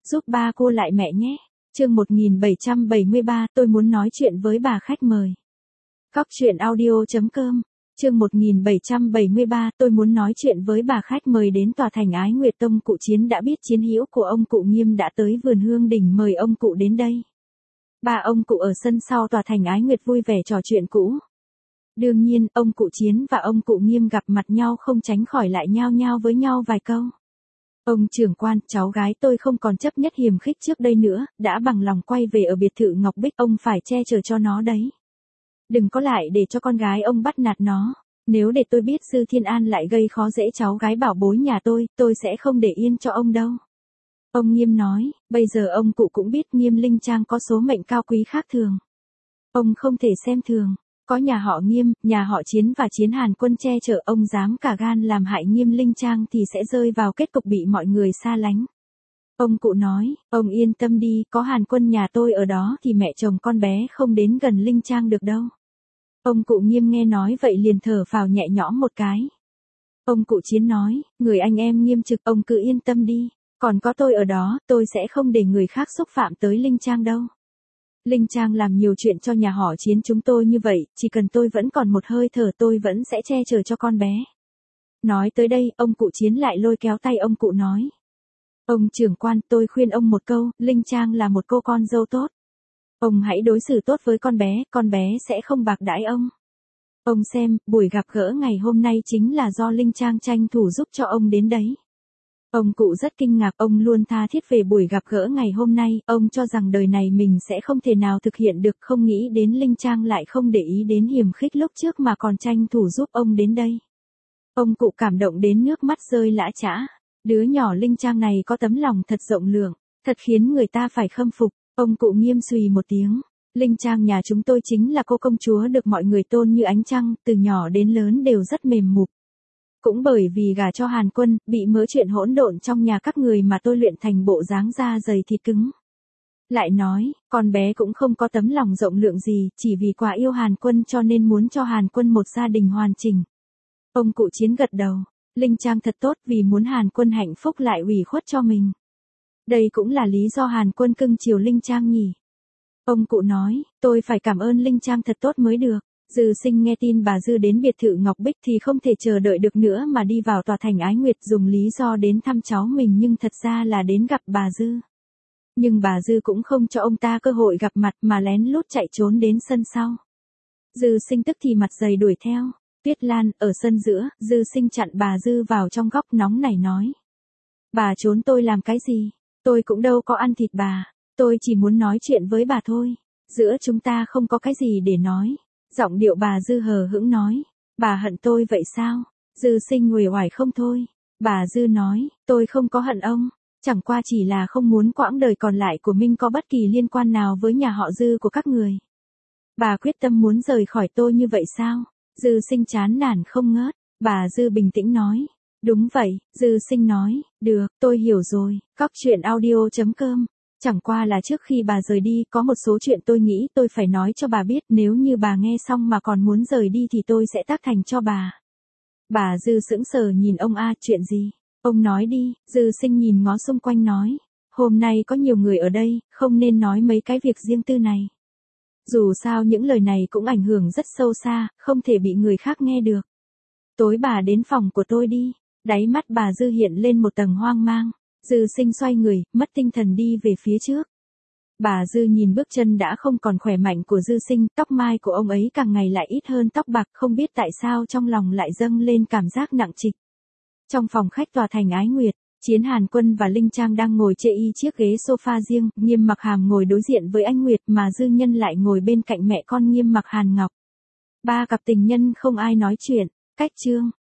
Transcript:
giúp ba cô lại mẹ nhé. Chương 1773, tôi muốn nói chuyện với bà khách mời. Cóc truyện audio.com. Chương 1773, tôi muốn nói chuyện với bà khách mời. Đến tòa thành Ái Nguyệt Tông, cụ Chiến đã biết chiến hữu của ông cụ Nghiêm đã tới vườn hương đỉnh mời ông cụ đến đây. Ba ông cụ ở sân sau tòa thành Ái Nguyệt vui vẻ trò chuyện cũ. Đương nhiên, ông cụ Chiến và ông cụ Nghiêm gặp mặt nhau không tránh khỏi lại nhao nhao với nhau vài câu. Ông trưởng quan, cháu gái tôi không còn chấp nhất hiềm khích trước đây nữa, đã bằng lòng quay về ở biệt thự Ngọc Bích, ông phải che chở cho nó đấy. Đừng có lại để cho con gái ông bắt nạt nó, nếu để tôi biết Dư Thiên An lại gây khó dễ cháu gái bảo bối nhà tôi sẽ không để yên cho ông đâu. Ông Nghiêm nói, bây giờ ông cụ cũng biết Nghiêm Linh Trang có số mệnh cao quý khác thường. Ông không thể xem thường. Có nhà họ Nghiêm, nhà họ Chiến và Chiến Hàn Quân che chở, ông dám cả gan làm hại Nghiêm Linh Trang thì sẽ rơi vào kết cục bị mọi người xa lánh. Ông cụ nói, ông yên tâm đi, có Hàn Quân nhà tôi ở đó thì mẹ chồng con bé không đến gần Linh Trang được đâu. Ông cụ Nghiêm nghe nói vậy liền thở phào nhẹ nhõm một cái. Ông cụ Chiến nói, người anh em Nghiêm trực, ông cứ yên tâm đi, còn có tôi ở đó, tôi sẽ không để người khác xúc phạm tới Linh Trang đâu. Linh Trang làm nhiều chuyện cho nhà họ Chiến chúng tôi như vậy, chỉ cần tôi vẫn còn một hơi thở tôi vẫn sẽ che chở cho con bé. Nói tới đây, ông cụ Chiến lại lôi kéo tay ông cụ nói. Ông trưởng quan, tôi khuyên ông một câu, Linh Trang là một cô con dâu tốt. Ông hãy đối xử tốt với con bé sẽ không bạc đãi ông. Ông xem, buổi gặp gỡ ngày hôm nay chính là do Linh Trang tranh thủ giúp cho ông đến đấy. Ông cụ rất kinh ngạc, ông luôn tha thiết về buổi gặp gỡ ngày hôm nay, ông cho rằng đời này mình sẽ không thể nào thực hiện được, không nghĩ đến Linh Trang lại không để ý đến hiềm khích lúc trước mà còn tranh thủ giúp ông đến đây. Ông cụ cảm động đến nước mắt rơi lã chã, đứa nhỏ Linh Trang này có tấm lòng thật rộng lượng, thật khiến người ta phải khâm phục. Ông cụ Nghiêm xùy một tiếng, Linh Trang nhà chúng tôi chính là cô công chúa được mọi người tôn như ánh trăng, từ nhỏ đến lớn đều rất mềm mục. Cũng bởi vì gả cho Hàn Quân, bị mớ chuyện hỗn độn trong nhà các người mà tôi luyện thành bộ dáng da dày thịt cứng. Lại nói, con bé cũng không có tấm lòng rộng lượng gì, chỉ vì quá yêu Hàn Quân cho nên muốn cho Hàn Quân một gia đình hoàn chỉnh. Ông cụ Chiến gật đầu, Linh Trang thật tốt, vì muốn Hàn Quân hạnh phúc lại ủy khuất cho mình. Đây cũng là lý do Hàn Quân cưng chiều Linh Trang nhỉ. Ông cụ nói, tôi phải cảm ơn Linh Trang thật tốt mới được. Dư Sinh nghe tin bà Dư đến biệt thự Ngọc Bích thì không thể chờ đợi được nữa mà đi vào tòa thành Ái Nguyệt, dùng lý do đến thăm cháu mình nhưng thật ra là đến gặp bà Dư. Nhưng bà Dư cũng không cho ông ta cơ hội gặp mặt mà lén lút chạy trốn đến sân sau. Dư Sinh tức thì mặt dày đuổi theo. Tuyết Lan, ở sân giữa, Dư Sinh chặn bà Dư vào trong góc nóng nảy nói. Bà trốn tôi làm cái gì? Tôi cũng đâu có ăn thịt bà. Tôi chỉ muốn nói chuyện với bà thôi. Giữa chúng ta không có cái gì để nói. Giọng điệu bà Dư hờ hững nói. Bà hận tôi vậy sao? Dư Sinh uể oải không thôi. Bà Dư nói, tôi không có hận ông. Chẳng qua chỉ là không muốn quãng đời còn lại của mình có bất kỳ liên quan nào với nhà họ Dư của các người. Bà quyết tâm muốn rời khỏi tôi như vậy sao? Dư Sinh chán nản không ngớt. Bà Dư bình tĩnh nói. Đúng vậy, Dư Sinh nói. Được, tôi hiểu rồi. Cóc truyện audio.com. Chẳng qua là trước khi bà rời đi, có một số chuyện tôi nghĩ tôi phải nói cho bà biết, nếu như bà nghe xong mà còn muốn rời đi thì tôi sẽ tác thành cho bà. Bà Dư sững sờ nhìn ông chuyện gì? Ông nói đi. Dư Sinh nhìn ngó xung quanh nói. Hôm nay có nhiều người ở đây, không nên nói mấy cái việc riêng tư này. Dù sao những lời này cũng ảnh hưởng rất sâu xa, không thể bị người khác nghe được. Tối bà đến phòng của tôi đi. Đáy mắt bà Dư hiện lên một tầng hoang mang. Dư Sinh xoay người, mất tinh thần đi về phía trước. Bà Dư nhìn bước chân đã không còn khỏe mạnh của Dư Sinh, tóc mai của ông ấy càng ngày lại ít hơn tóc bạc, không biết tại sao trong lòng lại dâng lên cảm giác nặng trịch. Trong phòng khách tòa thành Ái Nguyệt, Chiến Hàn Quân và Linh Trang đang ngồi chê y chiếc ghế sofa riêng, Nghiêm Mặc Hàm ngồi đối diện với Anh Nguyệt mà Dư Nhân lại ngồi bên cạnh mẹ con Nghiêm Mặc Hàn Ngọc. Ba cặp tình nhân không ai nói chuyện. Cách chương